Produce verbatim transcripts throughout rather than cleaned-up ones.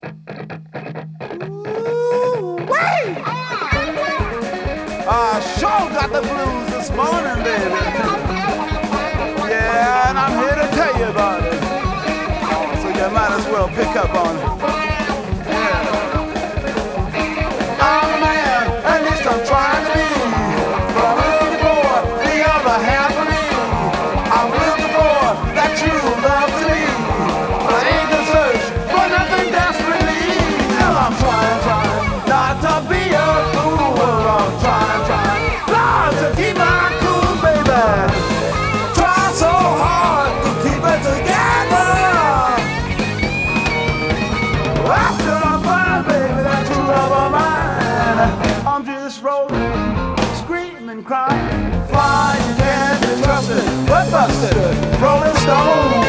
Ooh-wee! I sure got the blues this morning, baby. Yeah, and I'm here to tell you about it. So you might as well pick up on it. I'm a man, at least I'm trying to be. But I'm looking for the other half of me. I'm looking for that true love to me. But I ain't gonna search for nothing desperately. Well, I'm trying, trying not to be a fool. I'm trying, trying not to keep my cool, baby. Try so hard to keep it together. After I find, baby, that true love of mine, I'm just rolling, screaming, crying, flying, can't be trusted, but busted, rolling stone.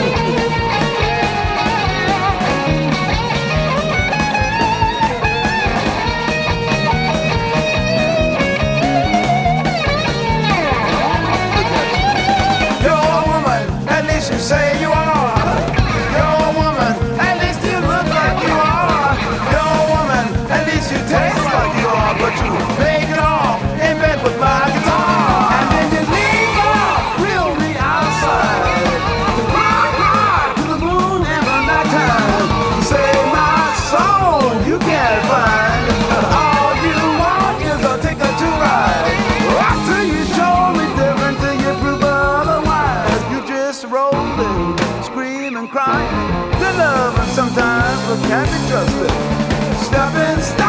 You're a woman, at least you say you are. You're a woman, at least you look like you are. You're a woman, at least you taste like you are. But you make it off in bed with my guitar. And then you leave off, reel me outside. To cry, cry to the moon in the nighttime. Say my soul you can't find. All you want is a ticket to ride. After you show me different till you prove otherwise. You just rolling, screaming, crying. Good love and sometimes but can't be trusted. Stepping, stepping.